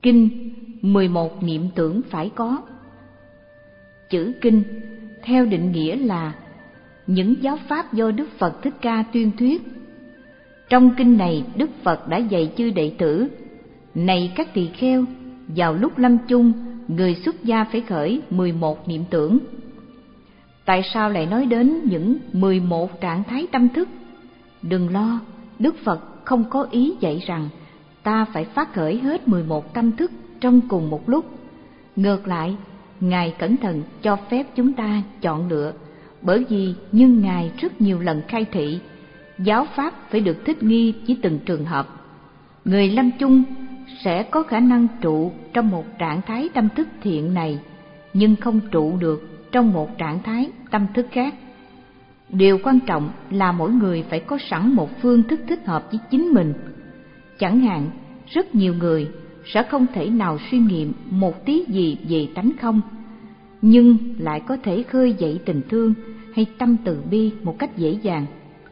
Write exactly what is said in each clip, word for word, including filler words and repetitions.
Kinh mười một niệm tưởng phải có. Chữ kinh theo định nghĩa là những giáo pháp do Đức Phật Thích Ca tuyên thuyết. Trong kinh này, Đức Phật đã dạy chư đệ tử: này các tỳ kheo, vào lúc lâm chung, người xuất gia phải khởi mười một niệm tưởng. Tại sao lại nói đến những mười một trạng thái tâm thức? Đừng lo, Đức Phật không có ý dạy rằng ta phải phát khởi hết mười một tâm thức trong cùng một lúc. Ngược lại, Ngài cẩn thận cho phép chúng ta chọn lựa, bởi vì như Ngài rất nhiều lần khai thị, giáo pháp phải được thích nghi với từng trường hợp. Người lâm chung sẽ có khả năng trụ trong một trạng thái tâm thức thiện này, nhưng không trụ được trong một trạng thái tâm thức khác. Điều quan trọng là mỗi người phải có sẵn một phương thức thích hợp với chính mình. Chẳng hạn, rất nhiều người sẽ không thể nào suy nghiệm một tí gì về tánh không, nhưng lại có thể khơi dậy tình thương hay tâm từ bi một cách dễ dàng.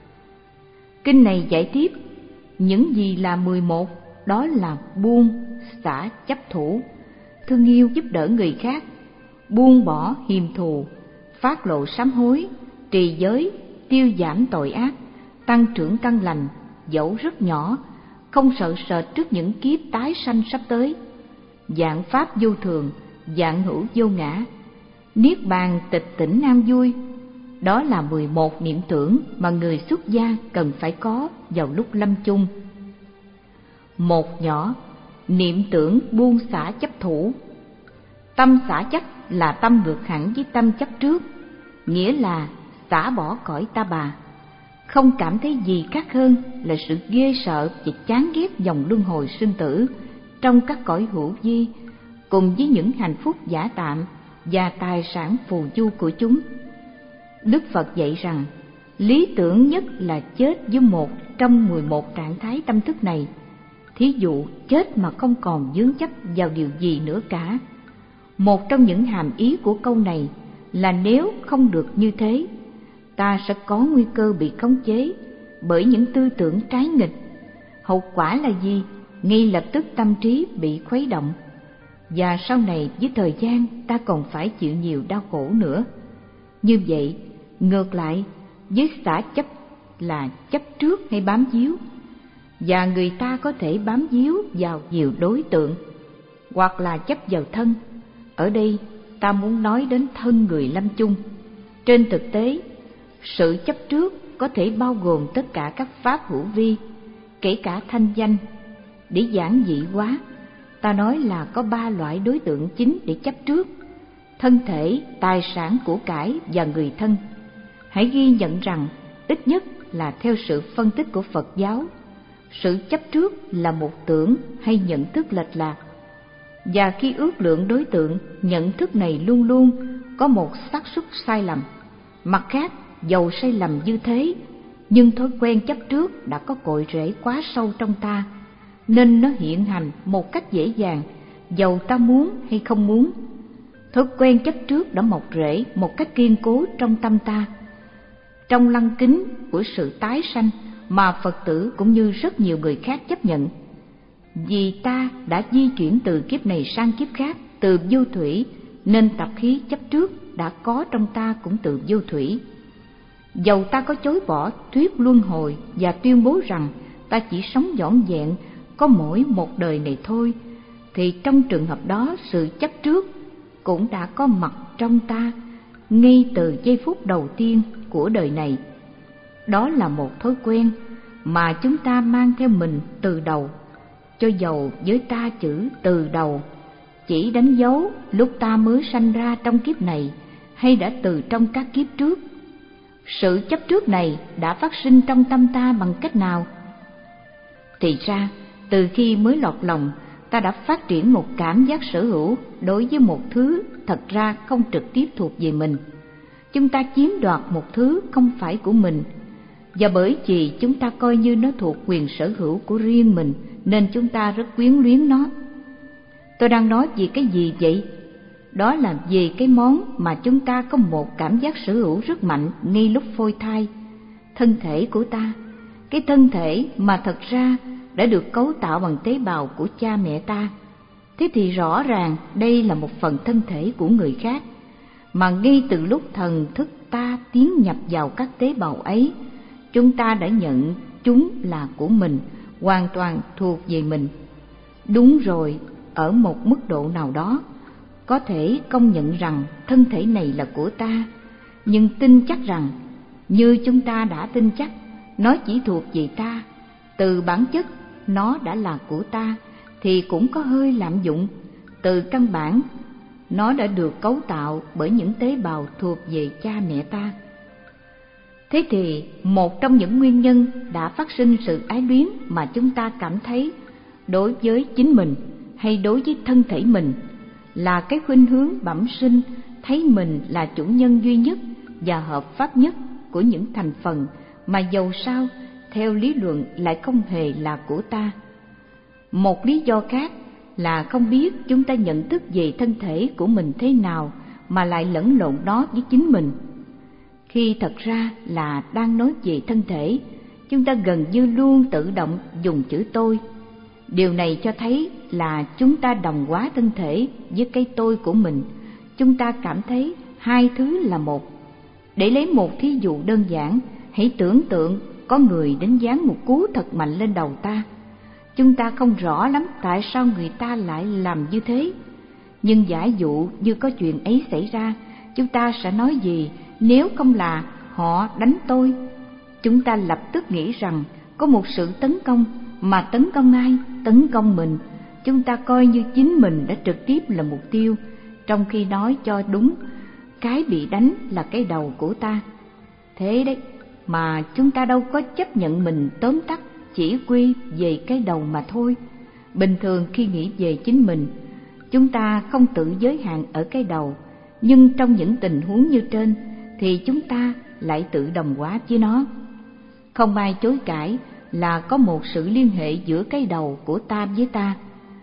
Kinh này giải tiếp những gì là mười một, đó là buông, xả chấp thủ, thương yêu giúp đỡ người khác, buông bỏ hiềm thù, phát lộ sám hối, trì giới, tiêu giảm tội ác, tăng trưởng căn lành, dẫu rất nhỏ, không sợ sệt trước những kiếp tái sanh sắp tới, dạng pháp vô thường, dạng hữu vô ngã, niết bàn tịch tỉnh an vui. Đó là mười một niệm tưởng mà người xuất gia cần phải có vào lúc lâm chung. Một nhỏ, niệm tưởng buông xả chấp thủ. Tâm xả chấp là tâm ngược hẳn với tâm chấp trước, nghĩa là xả bỏ cõi ta bà, không cảm thấy gì khác hơn là sự ghê sợ và chán ghét dòng luân hồi sinh tử trong các cõi hữu vi, cùng với những hạnh phúc giả tạm và tài sản phù du của chúng. Đức Phật dạy rằng lý tưởng nhất là chết với một trong mười một trạng thái tâm thức này. Thí dụ chết mà không còn vướng chấp vào điều gì nữa cả. Một trong những hàm ý của câu này là nếu không được như thế, ta sẽ có nguy cơ bị khống chế bởi những tư tưởng trái nghịch. Hậu quả là gì? Ngay lập tức tâm trí bị khuấy động, và sau này với thời gian ta còn phải chịu nhiều đau khổ nữa. Như vậy, ngược lại với xả chấp là chấp trước hay bám víu, và người ta có thể bám víu vào nhiều đối tượng, hoặc là chấp vào thân. Ở đây ta muốn nói đến thân người lâm chung. Trên thực tế, sự chấp trước có thể bao gồm tất cả các pháp hữu vi, kể cả thanh danh. Để giản dị hóa, ta nói là có ba loại đối tượng chính để chấp trước: thân thể, tài sản của cải và người thân. Hãy ghi nhận rằng ít nhất là theo sự phân tích của Phật giáo, sự chấp trước là một tưởng hay nhận thức lệch lạc, và khi ước lượng đối tượng, nhận thức này luôn luôn có một xác suất sai lầm. Mặt khác, dầu sai lầm như thế, nhưng thói quen chấp trước đã có cội rễ quá sâu trong ta, nên nó hiện hành một cách dễ dàng, dầu ta muốn hay không muốn. Thói quen chấp trước đã mọc rễ một cách kiên cố trong tâm ta. Trong lăng kính của sự tái sanh mà Phật tử cũng như rất nhiều người khác chấp nhận, vì ta đã di chuyển từ kiếp này sang kiếp khác từ vô thủy, nên tập khí chấp trước đã có trong ta cũng từ vô thủy. Dầu ta có chối bỏ thuyết luân hồi và tuyên bố rằng ta chỉ sống vỏn vẹn có mỗi một đời này thôi, thì trong trường hợp đó sự chấp trước cũng đã có mặt trong ta ngay từ giây phút đầu tiên của đời này. Đó là một thói quen mà chúng ta mang theo mình từ đầu, cho dầu với ta chữ từ đầu chỉ đánh dấu lúc ta mới sanh ra trong kiếp này hay đã từ trong các kiếp trước. Sự chấp trước này đã phát sinh trong tâm ta bằng cách nào? Thì ra, từ khi mới lọt lòng, ta đã phát triển một cảm giác sở hữu đối với một thứ thật ra không trực tiếp thuộc về mình. Chúng ta chiếm đoạt một thứ không phải của mình, và bởi vì chúng ta coi như nó thuộc quyền sở hữu của riêng mình, nên chúng ta rất quyến luyến nó. Tôi đang nói về cái gì vậy? Đó là về cái món mà chúng ta có một cảm giác sở hữu rất mạnh ngay lúc phôi thai, thân thể của ta. Cái thân thể mà thật ra đã được cấu tạo bằng tế bào của cha mẹ ta. Thế thì rõ ràng đây là một phần thân thể của người khác, mà ngay từ lúc thần thức ta tiến nhập vào các tế bào ấy, chúng ta đã nhận chúng là của mình, hoàn toàn thuộc về mình. Đúng rồi, ở một mức độ nào đó, có thể công nhận rằng thân thể này là của ta, nhưng tin chắc rằng, như chúng ta đã tin chắc, nó chỉ thuộc về ta, từ bản chất nó đã là của ta, thì cũng có hơi lạm dụng. Từ căn bản, nó đã được cấu tạo bởi những tế bào thuộc về cha mẹ ta. Thế thì một trong những nguyên nhân đã phát sinh sự ái luyến mà chúng ta cảm thấy đối với chính mình hay đối với thân thể mình là cái khuynh hướng bẩm sinh thấy mình là chủ nhân duy nhất và hợp pháp nhất của những thành phần mà dầu sao theo lý luận lại không hề là của ta. Một lý do khác là không biết chúng ta nhận thức về thân thể của mình thế nào mà lại lẫn lộn nó với chính mình. Khi thật ra là đang nói về thân thể, chúng ta gần như luôn tự động dùng chữ tôi. Điều này cho thấy là chúng ta đồng hóa thân thể với cái tôi của mình. Chúng ta cảm thấy hai thứ là một. Để lấy một thí dụ đơn giản, hãy tưởng tượng có người đến giáng một cú thật mạnh lên đầu ta. Chúng ta không rõ lắm tại sao người ta lại làm như thế. Nhưng giả dụ như có chuyện ấy xảy ra, chúng ta sẽ nói gì nếu không là họ đánh tôi? Chúng ta lập tức nghĩ rằng có một sự tấn công, mà tấn công ai? Tấn công mình. Chúng ta coi như chính mình đã trực tiếp là mục tiêu, trong khi nói cho đúng, cái bị đánh là cái đầu của ta. Thế đấy, mà chúng ta đâu có chấp nhận mình tóm tắt chỉ quy về cái đầu mà thôi. Bình thường khi nghĩ về chính mình, chúng ta không tự giới hạn ở cái đầu, nhưng trong những tình huống như trên thì chúng ta lại tự đồng hóa với nó. Không ai chối cãi là có một sự liên hệ giữa cái đầu của ta với ta,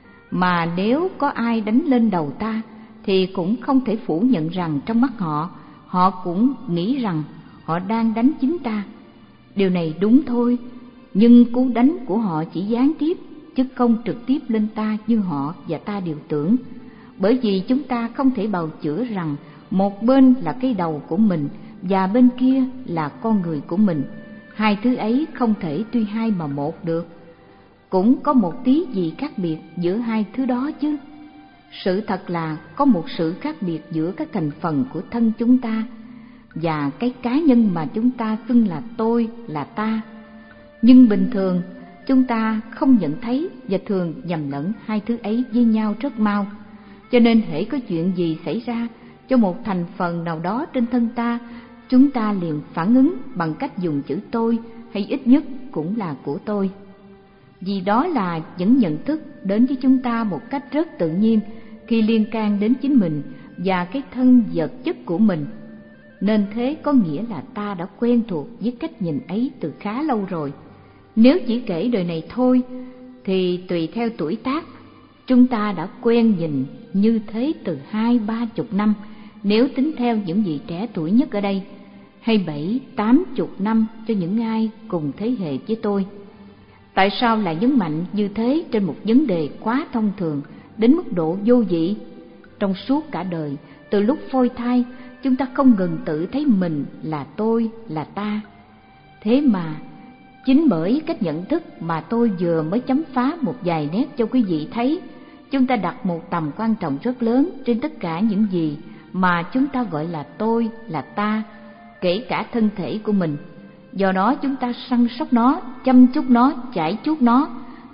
mà nếu có ai đánh lên đầu ta thì cũng không thể phủ nhận rằng trong mắt họ, họ cũng nghĩ rằng họ đang đánh chính ta. Điều này đúng thôi, nhưng cú đánh của họ chỉ gián tiếp chứ không trực tiếp lên ta như họ và ta đều tưởng. Bởi vì chúng ta không thể bào chữa rằng một bên là cái đầu của mình và bên kia là con người của mình. Hai thứ ấy không thể tuy hai mà một được. Cũng có một tí gì khác biệt giữa hai thứ đó chứ. Sự thật là có một sự khác biệt giữa các thành phần của thân chúng ta và cái cá nhân mà chúng ta xưng là tôi, là ta. Nhưng bình thường chúng ta không nhận thấy và thường nhầm lẫn hai thứ ấy với nhau rất mau. Cho nên hễ có chuyện gì xảy ra cho một thành phần nào đó trên thân ta, chúng ta liền phản ứng bằng cách dùng chữ tôi, hay ít nhất cũng là của tôi. Vì đó là những nhận thức đến với chúng ta một cách rất tự nhiên khi liên can đến chính mình và cái thân vật chất của mình. Nên thế có nghĩa là ta đã quen thuộc với cách nhìn ấy từ khá lâu rồi. Nếu chỉ kể đời này thôi thì tùy theo tuổi tác, chúng ta đã quen nhìn như thế từ hai ba chục năm, nếu tính theo những vị trẻ tuổi nhất ở đây, hay bảy tám chục năm cho những ai cùng thế hệ với tôi. Tại sao lại nhấn mạnh như thế trên một vấn đề quá thông thường đến mức độ vô vị? Trong suốt cả đời, từ lúc phôi thai, chúng ta không ngừng tự thấy mình là tôi, là ta. Thế mà chính bởi cách nhận thức mà tôi vừa mới chấm phá một vài nét cho quý vị thấy, chúng ta đặt một tầm quan trọng rất lớn trên tất cả những gì mà chúng ta gọi là tôi, là ta, kể cả thân thể của mình. Do đó chúng ta săn sóc nó, chăm chút nó, chải chuốt nó.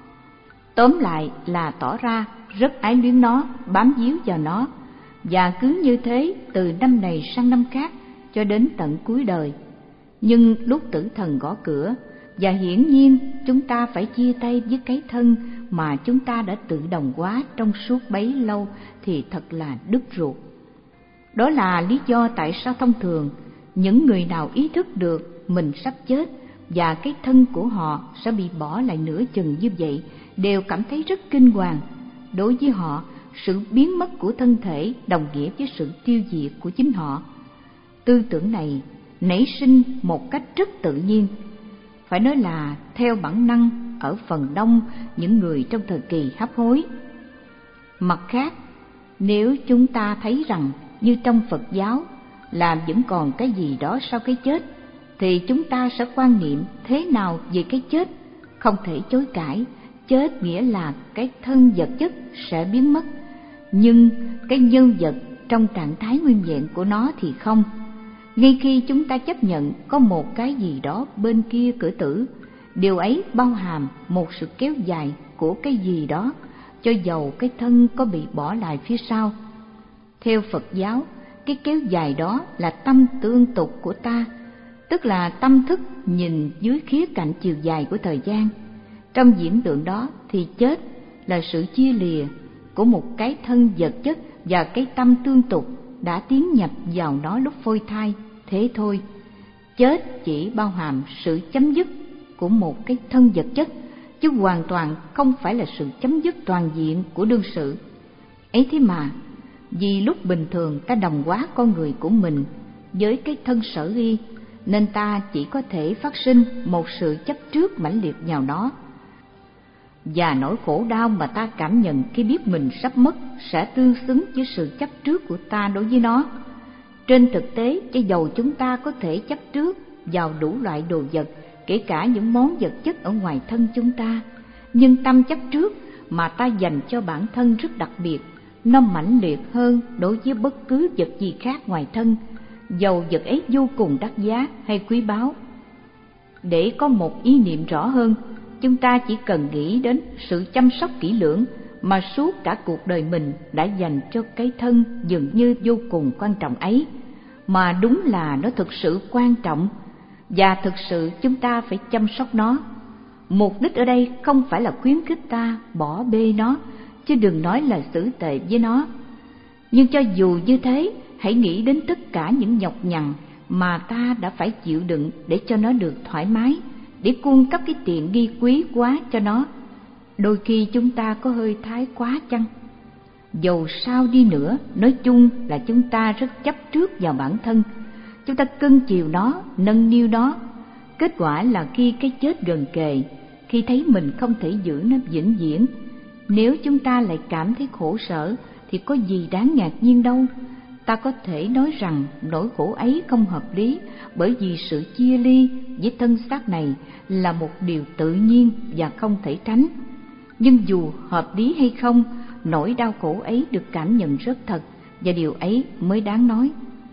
Tóm lại là tỏ ra rất ái luyến nó, bám víu vào nó, và cứ như thế từ năm này sang năm khác cho đến tận cuối đời. Nhưng lúc tử thần gõ cửa, và hiển nhiên chúng ta phải chia tay với cái thân mà chúng ta đã tự đồng hóa trong suốt bấy lâu, thì thật là đứt ruột. Đó là lý do tại sao thông thường những người nào ý thức được mình sắp chết và cái thân của họ sẽ bị bỏ lại nửa chừng như vậy đều cảm thấy rất kinh hoàng. Đối với họ, sự biến mất của thân thể đồng nghĩa với sự tiêu diệt của chính họ. Tư tưởng này nảy sinh một cách rất tự nhiên, phải nói là theo bản năng ở phần đông những người trong thời kỳ hấp hối. Mặt khác, nếu chúng ta thấy rằng như trong Phật giáo là vẫn còn cái gì đó sau cái chết, thì chúng ta sẽ quan niệm thế nào về cái chết? Không thể chối cãi, chết nghĩa là cái thân vật chất sẽ biến mất, nhưng cái nhân vật trong trạng thái nguyên vẹn của nó thì không. Ngay khi chúng ta chấp nhận có một cái gì đó bên kia cửa tử, điều ấy bao hàm một sự kéo dài của cái gì đó, cho dầu cái thân có bị bỏ lại phía sau. Theo Phật giáo, cái kéo dài đó là tâm tương tục của ta, tức là tâm thức nhìn dưới khía cạnh chiều dài của thời gian. Trong diễn tượng đó thì chết là sự chia lìa của một cái thân vật chất và cái tâm tương tục đã tiến nhập vào nó lúc phôi thai, thế thôi. Chết chỉ bao hàm sự chấm dứt của một cái thân vật chất, chứ hoàn toàn không phải là sự chấm dứt toàn diện của đương sự. Ấy thế mà, vì lúc bình thường ta đồng hóa con người của mình với cái thân sở y, nên ta chỉ có thể phát sinh một sự chấp trước mãnh liệt vào nó. Và nỗi khổ đau mà ta cảm nhận khi biết mình sắp mất sẽ tương xứng với sự chấp trước của ta đối với nó. Trên thực tế, cho dầu chúng ta có thể chấp trước vào đủ loại đồ vật, kể cả những món vật chất ở ngoài thân chúng ta, nhưng tâm chấp trước mà ta dành cho bản thân rất đặc biệt, nó mãnh liệt hơn đối với bất cứ vật gì khác ngoài thân, dầu vật ấy vô cùng đắt giá hay quý báu. Để có một ý niệm rõ hơn, chúng ta chỉ cần nghĩ đến sự chăm sóc kỹ lưỡng mà suốt cả cuộc đời mình đã dành cho cái thân dường như vô cùng quan trọng ấy, mà đúng là nó thực sự quan trọng, và thực sự chúng ta phải chăm sóc nó. Mục đích ở đây không phải là khuyến khích ta bỏ bê nó, chứ đừng nói là xử tệ với nó. Nhưng cho dù như thế, hãy nghĩ đến tất cả những nhọc nhằn mà ta đã phải chịu đựng để cho nó được thoải mái, để cung cấp cái tiện nghi quý quá cho nó. Đôi khi chúng ta có hơi thái quá chăng? Dầu sao đi nữa, nói chung là chúng ta rất chấp trước vào bản thân. Chúng ta cưng chiều nó, nâng niu nó. Kết quả là khi cái chết gần kề, khi thấy mình không thể giữ nó vĩnh viễn, nếu chúng ta lại cảm thấy khổ sở thì có gì đáng ngạc nhiên đâu. Ta có thể nói rằng nỗi khổ ấy không hợp lý, bởi vì sự chia ly với thân xác này là một điều tự nhiên và không thể tránh. Nhưng dù hợp lý hay không, nỗi đau khổ ấy được cảm nhận rất thật, và điều ấy mới đáng nói.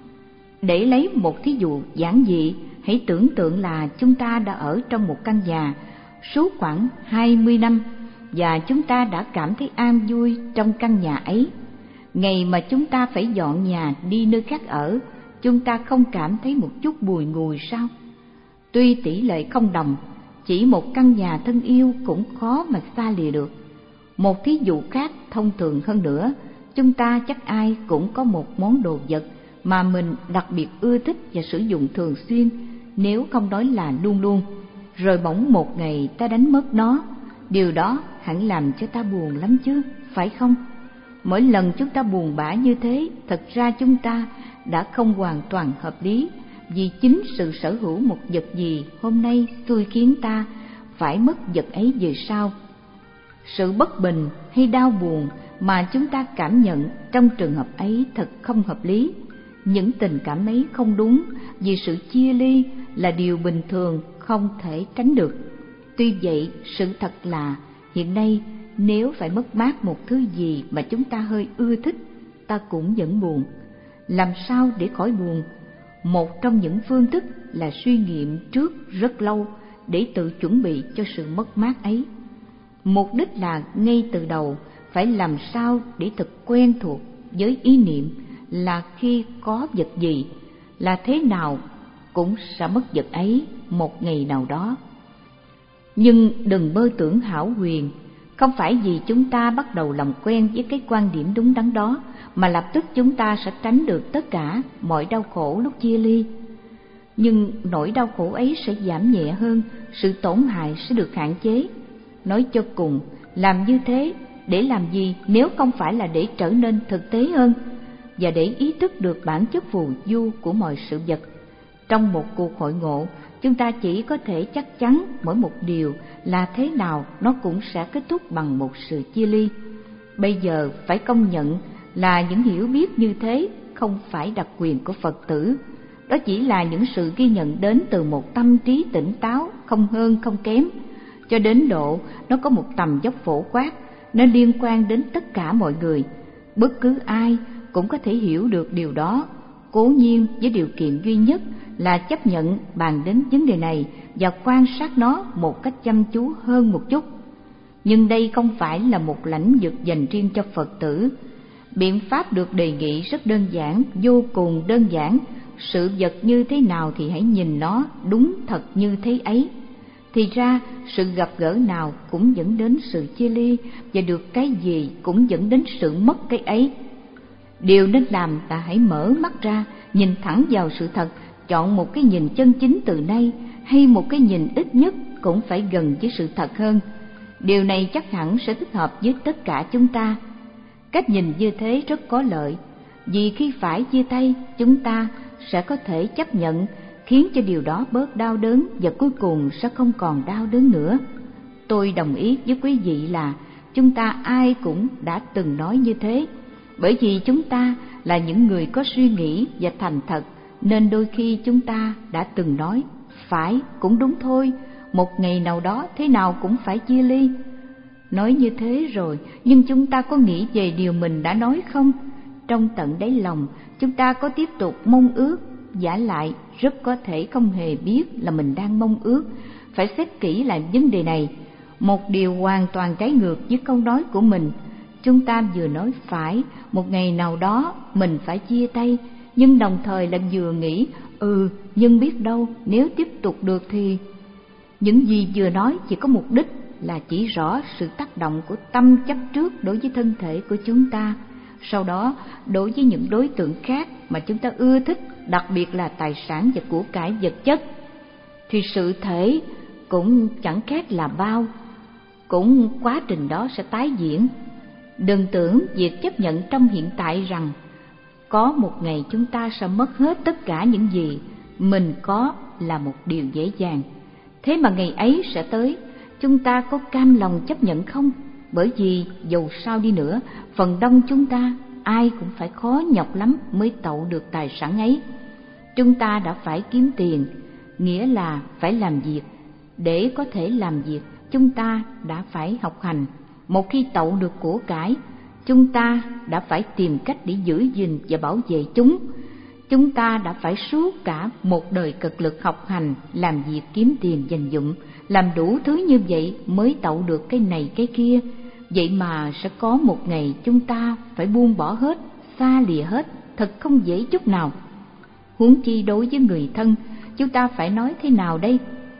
Để lấy một thí dụ giản dị, hãy tưởng tượng là chúng ta đã ở trong một căn nhà suốt khoảng hai mươi năm, và chúng ta đã cảm thấy an vui trong căn nhà ấy. Ngày mà chúng ta phải dọn nhà đi nơi khác ở, chúng ta không cảm thấy một chút bùi ngùi sao? Tuy tỷ lệ không đồng, chỉ một căn nhà thân yêu cũng khó mà xa lìa được. Một thí dụ khác thông thường hơn nữa, chúng ta chắc ai cũng có một món đồ vật mà mình đặc biệt ưa thích và sử dụng thường xuyên, nếu không nói là luôn luôn. Rồi bỗng một ngày ta đánh mất nó, điều đó hẳn làm cho ta buồn lắm chứ, phải không? Mỗi lần chúng ta buồn bã như thế, thật ra chúng ta đã không hoàn toàn hợp lý, vì chính sự sở hữu một vật gì hôm nay xui khiến ta phải mất vật ấy về sau. Sự bất bình hay đau buồn mà chúng ta cảm nhận trong trường hợp ấy thật không hợp lý. Những tình cảm ấy không đúng, vì sự chia ly là điều bình thường không thể tránh được. Tuy vậy, sự thật là hiện nay nếu phải mất mát một thứ gì mà chúng ta hơi ưa thích, ta cũng vẫn buồn. Làm sao để khỏi buồn? Một trong những phương thức là suy nghiệm trước rất lâu để tự chuẩn bị cho sự mất mát ấy. Mục đích là ngay từ đầu phải làm sao để thật quen thuộc với ý niệm là khi có vật gì, là thế nào cũng sẽ mất vật ấy một ngày nào đó. Nhưng đừng mơ tưởng hão huyền, không phải vì chúng ta bắt đầu làm quen với cái quan điểm đúng đắn đó mà lập tức chúng ta sẽ tránh được tất cả mọi đau khổ lúc chia ly. Nhưng nỗi đau khổ ấy sẽ giảm nhẹ hơn, sự tổn hại sẽ được hạn chế. Nói cho cùng, làm như thế để làm gì nếu không phải là để trở nên thực tế hơn và để ý thức được bản chất phù du của mọi sự vật. Trong một cuộc hội ngộ, chúng ta chỉ có thể chắc chắn mỗi một điều là thế nào nó cũng sẽ kết thúc bằng một sự chia ly. Bây giờ phải công nhận là những hiểu biết như thế không phải đặc quyền của Phật tử. Đó chỉ là những sự ghi nhận đến từ một tâm trí tỉnh táo, không hơn không kém, cho đến độ nó có một tầm dốc phổ quát, nó liên quan đến tất cả mọi người. Bất cứ ai cũng có thể hiểu được điều đó, cố nhiên với điều kiện duy nhất là chấp nhận bàn đến vấn đề này và quan sát nó một cách chăm chú hơn một chút. Nhưng đây không phải là một lãnh vực dành riêng cho Phật tử. Biện pháp được đề nghị rất đơn giản, vô cùng đơn giản. Sự vật như thế nào thì hãy nhìn nó đúng thật như thế ấy. Thì ra sự gặp gỡ nào cũng dẫn đến sự chia ly, và được cái gì cũng dẫn đến sự mất cái ấy. Điều nên làm là hãy mở mắt ra, nhìn thẳng vào sự thật, chọn một cái nhìn chân chính từ nay, hay một cái nhìn ít nhất cũng phải gần với sự thật hơn. Điều này chắc hẳn sẽ thích hợp với tất cả chúng ta. Cách nhìn như thế rất có lợi, vì khi phải chia tay, chúng ta sẽ có thể chấp nhận, khiến cho điều đó bớt đau đớn và cuối cùng sẽ không còn đau đớn nữa. Tôi đồng ý với quý vị là chúng ta ai cũng đã từng nói như thế, bởi vì chúng ta là những người có suy nghĩ và thành thật, nên đôi khi chúng ta đã từng nói, phải, cũng đúng thôi, một ngày nào đó thế nào cũng phải chia ly. Nói như thế rồi, nhưng chúng ta có nghĩ về điều mình đã nói không? Trong tận đáy lòng, chúng ta có tiếp tục mong ước, vả lại rất có thể không hề biết là mình đang mong ước. Phải xét kỹ lại vấn đề này. Một điều hoàn toàn trái ngược với câu nói của mình. Chúng ta vừa nói phải, một ngày nào đó mình phải chia tay, nhưng đồng thời là vừa nghĩ, ừ, nhưng biết đâu nếu tiếp tục được thì... Những gì vừa nói chỉ có mục đích là chỉ rõ sự tác động của tâm chấp trước đối với thân thể của chúng ta. Sau đó, đối với những đối tượng khác mà chúng ta ưa thích, đặc biệt là tài sản và của cải vật chất, thì sự thể cũng chẳng khác là bao, cũng quá trình đó sẽ tái diễn. Đừng tưởng việc chấp nhận trong hiện tại rằng có một ngày chúng ta sẽ mất hết tất cả những gì mình có là một điều dễ dàng. Thế mà ngày ấy sẽ tới, chúng ta có cam lòng chấp nhận không? Bởi vì dầu sao đi nữa, phần đông chúng ta ai cũng phải khó nhọc lắm mới tậu được tài sản ấy. Chúng ta đã phải kiếm tiền, nghĩa là phải làm việc. Để có thể làm việc, chúng ta đã phải học hành. Một khi tậu được của cải, chúng ta đã phải tìm cách để giữ gìn và bảo vệ chúng. Chúng ta đã phải suốt cả một đời cực lực học hành, làm việc kiếm tiền dành dụm, làm đủ thứ như vậy mới tậu được cái này cái kia. Vậy mà sẽ có một ngày chúng ta phải buông bỏ hết, xa lìa hết, thật không dễ chút nào. Huống chi đối với người thân, chúng ta phải nói thế nào đây?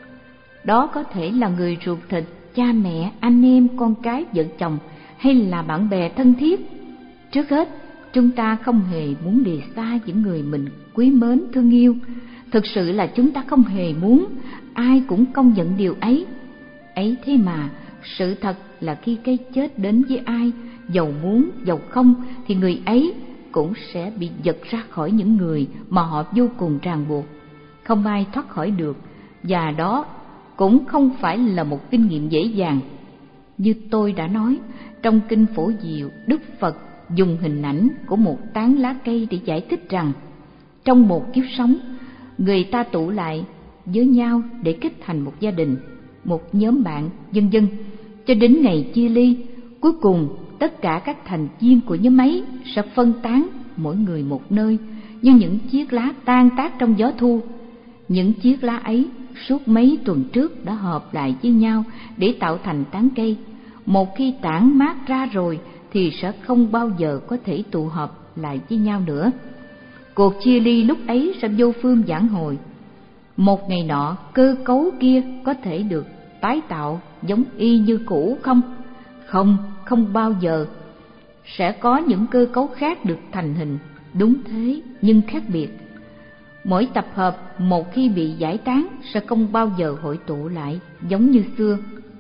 Đó có thể là người ruột thịt, cha mẹ, anh em, con cái, vợ chồng, hay là bạn bè thân thiết. Trước hết, chúng ta không hề muốn lìa xa những người mình quý mến thương yêu. Thực sự là chúng ta không hề muốn, ai cũng công nhận điều ấy. Ấy thế mà, sự thật là khi cái chết đến với ai, dầu muốn dầu không, thì người ấy cũng sẽ bị giật ra khỏi những người mà họ vô cùng ràng buộc. Không ai thoát khỏi được, và đó cũng không phải là một kinh nghiệm dễ dàng. Như tôi đã nói, trong Kinh Phổ Diệu, Đức Phật dùng hình ảnh của một tán lá cây để giải thích rằng trong một kiếp sống, người ta tụ lại với nhau để kết thành một gia đình, một nhóm bạn, vân vân, cho đến ngày chia ly. Cuối cùng, tất cả các thành viên của nhóm ấy sẽ phân tán, mỗi người một nơi, như những chiếc lá tan tác trong gió thu. Những chiếc lá ấy suốt mấy tuần trước đã hợp lại với nhau để tạo thành tán cây. Một khi tản mát ra rồi thì sẽ không bao giờ có thể tụ họp lại với nhau nữa. Cuộc chia ly lúc ấy sẽ vô phương vãn hồi. Một ngày nọ, cơ cấu kia có thể được tái tạo giống y như cũ không? Không, không bao giờ. Sẽ có những cơ cấu khác được thành hình, đúng thế nhưng khác biệt. Mỗi tập hợp một khi bị giải tán sẽ không bao giờ hội tụ lại giống như xưa.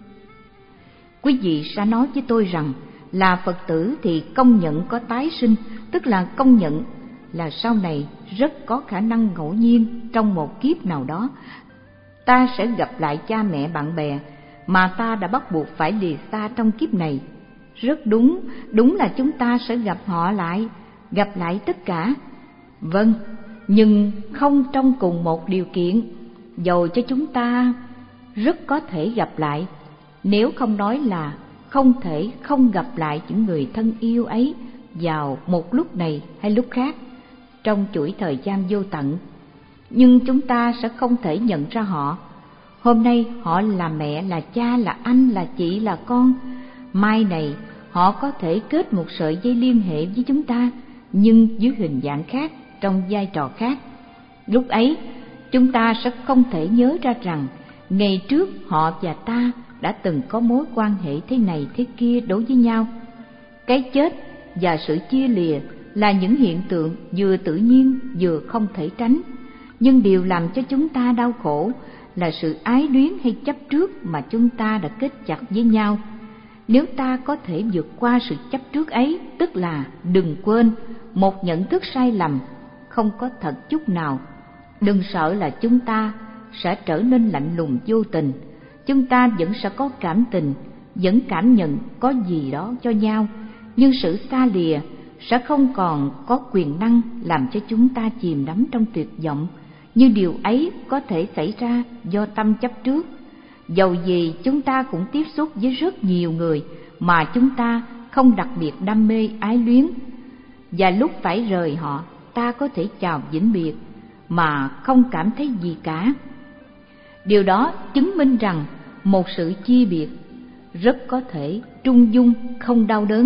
Quý vị sẽ nói với tôi rằng là Phật tử thì công nhận có tái sinh, tức là công nhận là sau này rất có khả năng ngẫu nhiên trong một kiếp nào đó ta sẽ gặp lại cha mẹ bạn bè mà ta đã bắt buộc phải lìa xa trong kiếp này. Rất đúng, đúng là chúng ta sẽ gặp họ lại, gặp lại tất cả. Vâng, nhưng không trong cùng một điều kiện, dầu cho chúng ta rất có thể gặp lại, nếu không nói là không thể không gặp lại những người thân yêu ấy vào một lúc này hay lúc khác trong chuỗi thời gian vô tận. Nhưng chúng ta sẽ không thể nhận ra họ. Hôm nay họ là mẹ, là cha, là anh, là chị, là con. Mai này họ có thể kết một sợi dây liên hệ với chúng ta, nhưng dưới hình dạng khác, trong vai trò khác. Lúc ấy, chúng ta sẽ không thể nhớ ra rằng ngày trước họ và ta đã từng có mối quan hệ thế này thế kia đối với nhau. Cái chết và sự chia lìa là những hiện tượng vừa tự nhiên vừa không thể tránh, nhưng điều làm cho chúng ta đau khổ là sự ái luyến hay chấp trước mà chúng ta đã kết chặt với nhau. Nếu ta có thể vượt qua sự chấp trước ấy, tức là đừng quên một nhận thức sai lầm, không có thật chút nào. Đừng sợ là chúng ta sẽ trở nên lạnh lùng vô tình. Chúng ta vẫn sẽ có cảm tình, vẫn cảm nhận có gì đó cho nhau, nhưng sự xa lìa sẽ không còn có quyền năng làm cho chúng ta chìm đắm trong tuyệt vọng, như điều ấy có thể xảy ra do tâm chấp trước. Dầu gì chúng ta cũng tiếp xúc với rất nhiều người mà chúng ta không đặc biệt đam mê ái luyến, và lúc phải rời họ, ta có thể chào vĩnh biệt mà không cảm thấy gì cả. Điều đó chứng minh rằng một sự chia biệt rất có thể trung dung, không đau đớn.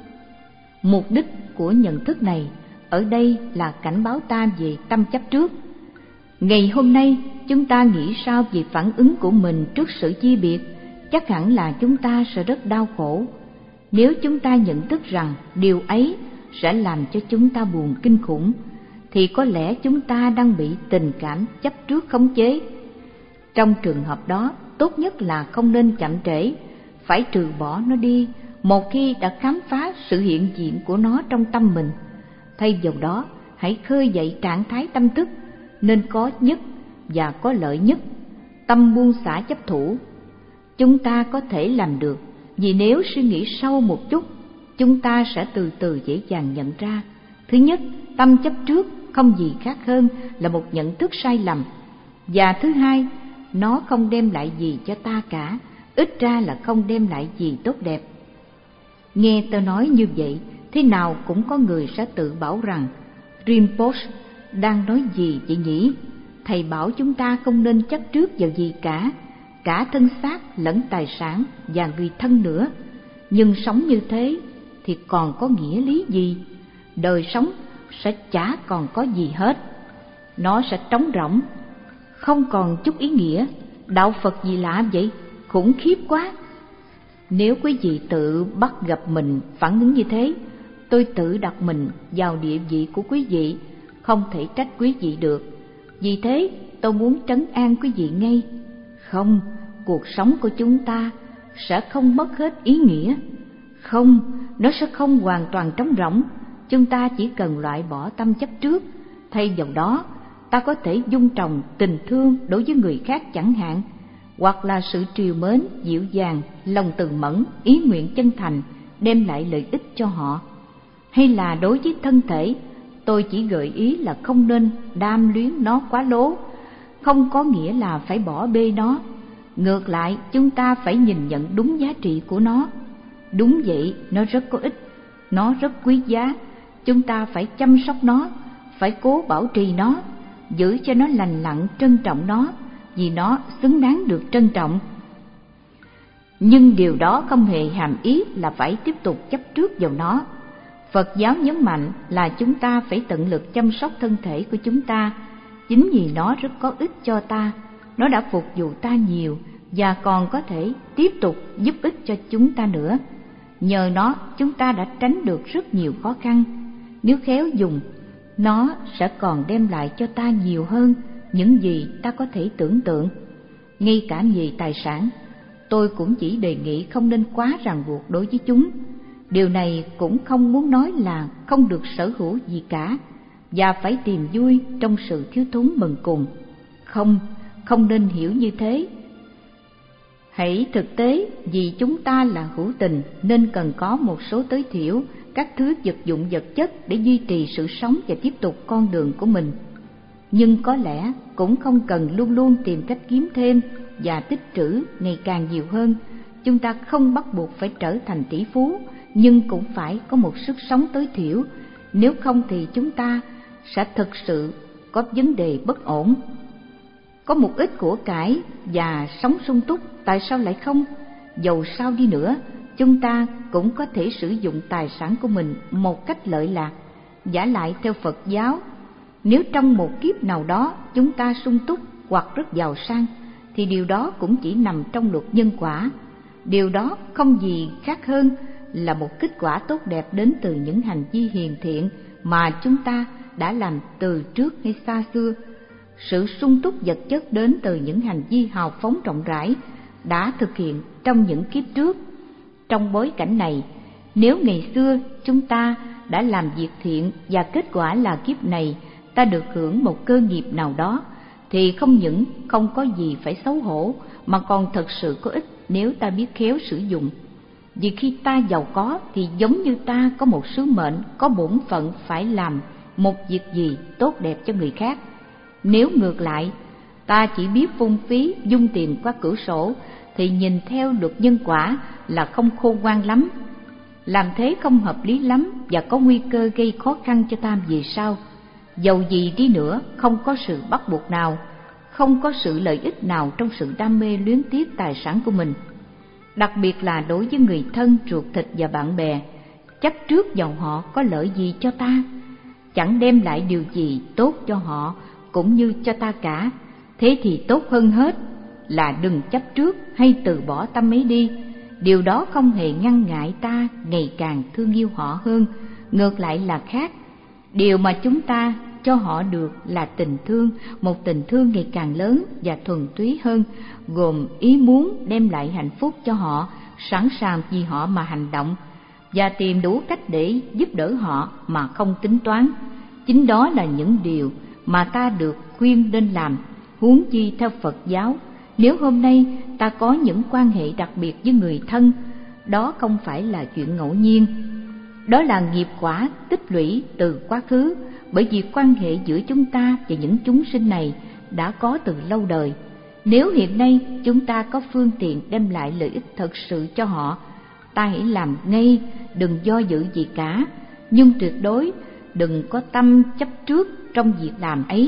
Mục đích của nhận thức này ở đây là cảnh báo ta về tâm chấp trước. Ngày hôm nay chúng ta nghĩ sao về phản ứng của mình trước sự chia biệt? Chắc hẳn là chúng ta sẽ rất đau khổ. Nếu chúng ta nhận thức rằng điều ấy sẽ làm cho chúng ta buồn kinh khủng, thì có lẽ chúng ta đang bị tình cảm chấp trước khống chế. Trong trường hợp đó, tốt nhất là không nên chậm trễ, phải trừ bỏ nó đi một khi đã khám phá sự hiện diện của nó trong tâm mình. Thay vào đó, hãy khơi dậy trạng thái tâm thức nên có nhất và có lợi nhất, tâm buông xả chấp thủ. Chúng ta có thể làm được, vì nếu suy nghĩ sâu một chút, chúng ta sẽ từ từ dễ dàng nhận ra. Thứ nhất, tâm chấp trước không gì khác hơn là một nhận thức sai lầm. Và thứ hai, nó không đem lại gì cho ta cả, ít ra là không đem lại gì tốt đẹp. Nghe tôi nói như vậy, thế nào cũng có người sẽ tự bảo rằng Rinpoche đang nói gì vậy nhỉ? Thầy bảo chúng ta không nên chấp trước vào gì cả, cả thân xác lẫn tài sản và người thân nữa. Nhưng sống như thế thì còn có nghĩa lý gì? Đời sống sẽ chả còn có gì hết. Nó sẽ trống rỗng, không còn chút ý nghĩa. Đạo Phật gì lạ vậy? Khủng khiếp quá! Nếu quý vị tự bắt gặp mình phản ứng như thế, tôi tự đặt mình vào địa vị của quý vị, không thể trách quý vị được. Vì thế tôi muốn trấn an quý vị ngay. Không, cuộc sống của chúng ta sẽ không mất hết ý nghĩa. Không, nó sẽ không hoàn toàn trống rỗng. Chúng ta chỉ cần loại bỏ tâm chấp trước. Thay vào đó, ta có thể dung trồng tình thương đối với người khác chẳng hạn, hoặc là sự trìu mến, dịu dàng, lòng từ mẫn, ý nguyện chân thành đem lại lợi ích cho họ. Hay là đối với thân thể, tôi chỉ gợi ý là không nên đam luyến nó quá lố, không có nghĩa là phải bỏ bê nó. Ngược lại, chúng ta phải nhìn nhận đúng giá trị của nó. Đúng vậy, nó rất có ích, nó rất quý giá. Chúng ta phải chăm sóc nó, phải cố bảo trì nó, giữ cho nó lành lặn, trân trọng nó, vì nó xứng đáng được trân trọng. Nhưng điều đó không hề hàm ý là phải tiếp tục chấp trước vào nó. Phật giáo nhấn mạnh là chúng ta phải tận lực chăm sóc thân thể của chúng ta. Chính vì nó rất có ích cho ta, nó đã phục vụ ta nhiều và còn có thể tiếp tục giúp ích cho chúng ta nữa. Nhờ nó, chúng ta đã tránh được rất nhiều khó khăn. Nếu khéo dùng, nó sẽ còn đem lại cho ta nhiều hơn những gì ta có thể tưởng tượng. Ngay cả về tài sản, tôi cũng chỉ đề nghị không nên quá ràng buộc đối với chúng. Điều này cũng không muốn nói là không được sở hữu gì cả và phải tìm vui trong sự thiếu thốn bần cùng. Không, không nên hiểu như thế. Hãy thực tế, vì chúng ta là hữu tình nên cần có một số tối thiểu các thứ vật dụng vật chất để duy trì sự sống và tiếp tục con đường của mình. Nhưng có lẽ cũng không cần luôn luôn tìm cách kiếm thêm và tích trữ ngày càng nhiều hơn. Chúng ta không bắt buộc phải trở thành tỷ phú, nhưng cũng phải có một sức sống tối thiểu. Nếu không thì chúng ta sẽ thực sự có vấn đề bất ổn. Có một ít của cải và sống sung túc, tại sao lại không? Dầu sao đi nữa, chúng ta cũng có thể sử dụng tài sản của mình một cách lợi lạc. Vả lại theo Phật giáo, nếu trong một kiếp nào đó chúng ta sung túc hoặc rất giàu sang, thì điều đó cũng chỉ nằm trong luật nhân quả. Điều đó không gì khác hơn là một kết quả tốt đẹp đến từ những hành vi hiền thiện mà chúng ta đã làm từ trước hay xa xưa. Sự sung túc vật chất đến từ những hành vi hào phóng rộng rãi đã thực hiện trong những kiếp trước. Trong bối cảnh này, nếu ngày xưa chúng ta đã làm việc thiện và kết quả là kiếp này ta được hưởng một cơ nghiệp nào đó, thì không những không có gì phải xấu hổ mà còn thật sự có ích nếu ta biết khéo sử dụng. Vì khi ta giàu có thì giống như ta có một sứ mệnh, có bổn phận phải làm một việc gì tốt đẹp cho người khác. Nếu ngược lại, ta chỉ biết phung phí dung tiền qua cửa sổ thì nhìn theo luật nhân quả là không khôn ngoan lắm. Làm thế không hợp lý lắm và có nguy cơ gây khó khăn cho ta về sau. Dầu gì đi nữa, không có sự bắt buộc nào, không có sự lợi ích nào trong sự đam mê luyến tiếc tài sản của mình. Đặc biệt là đối với người thân, ruột thịt và bạn bè, chấp trước vào họ có lợi gì cho ta, chẳng đem lại điều gì tốt cho họ cũng như cho ta cả. Thế thì tốt hơn hết là đừng chấp trước hay từ bỏ tâm ấy đi. Điều đó không hề ngăn ngại ta ngày càng thương yêu họ hơn, ngược lại là khác. Điều mà chúng ta cho họ được là tình thương, một tình thương ngày càng lớn và thuần túy hơn, gồm ý muốn đem lại hạnh phúc cho họ, sẵn sàng vì họ mà hành động, và tìm đủ cách để giúp đỡ họ mà không tính toán. Chính đó là những điều mà ta được khuyên nên làm, huống chi theo Phật giáo. Nếu hôm nay ta có những quan hệ đặc biệt với người thân, đó không phải là chuyện ngẫu nhiên. Đó là nghiệp quả tích lũy từ quá khứ, bởi vì quan hệ giữa chúng ta và những chúng sinh này đã có từ lâu đời. Nếu hiện nay chúng ta có phương tiện đem lại lợi ích thật sự cho họ, ta hãy làm ngay, đừng do dự gì cả, nhưng tuyệt đối đừng có tâm chấp trước trong việc làm ấy.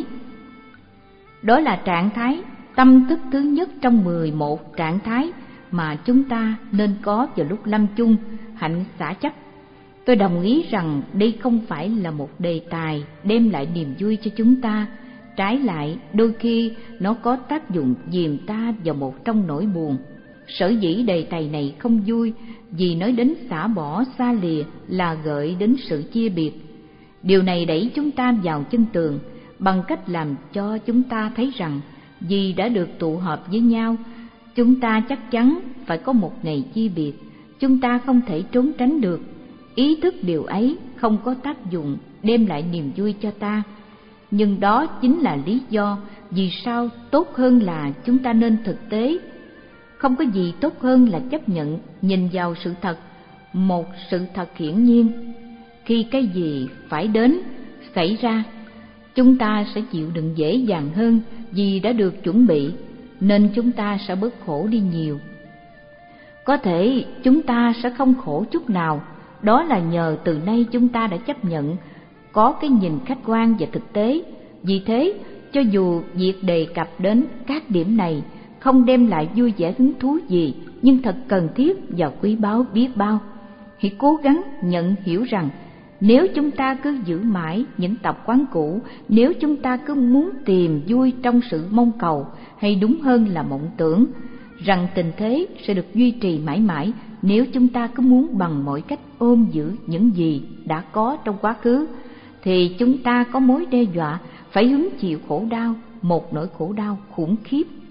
Đó là trạng thái tâm thức thứ nhất trong mười một trạng thái mà chúng ta nên có vào lúc lâm chung, hạnh xả chấp. Tôi đồng ý rằng đây không phải là một đề tài đem lại niềm vui cho chúng ta. Trái lại, đôi khi nó có tác dụng dìm ta vào một trong nỗi buồn. Sở dĩ đề tài này không vui vì nói đến xả bỏ xa lìa là gợi đến sự chia biệt. Điều này đẩy chúng ta vào chân tường bằng cách làm cho chúng ta thấy rằng vì đã được tụ họp với nhau, chúng ta chắc chắn phải có một ngày chia biệt. Chúng ta không thể trốn tránh được. Ý thức điều ấy không có tác dụng đem lại niềm vui cho ta. Nhưng đó chính là lý do vì sao tốt hơn là chúng ta nên thực tế. Không có gì tốt hơn là chấp nhận nhìn vào sự thật, một sự thật hiển nhiên. Khi cái gì phải đến, xảy ra, chúng ta sẽ chịu đựng dễ dàng hơn vì đã được chuẩn bị, nên chúng ta sẽ bớt khổ đi nhiều. Có thể chúng ta sẽ không khổ chút nào, đó là nhờ từ nay chúng ta đã chấp nhận có cái nhìn khách quan và thực tế. Vì thế, cho dù việc đề cập đến các điểm này không đem lại vui vẻ hứng thú gì, nhưng thật cần thiết và quý báu biết bao. Hãy cố gắng nhận hiểu rằng nếu chúng ta cứ giữ mãi những tập quán cũ, nếu chúng ta cứ muốn tìm vui trong sự mong cầu, hay đúng hơn là mộng tưởng rằng tình thế sẽ được duy trì mãi mãi, nếu chúng ta cứ muốn bằng mọi cách ôm giữ những gì đã có trong quá khứ, thì chúng ta có mối đe dọa phải hứng chịu khổ đau, một nỗi khổ đau khủng khiếp.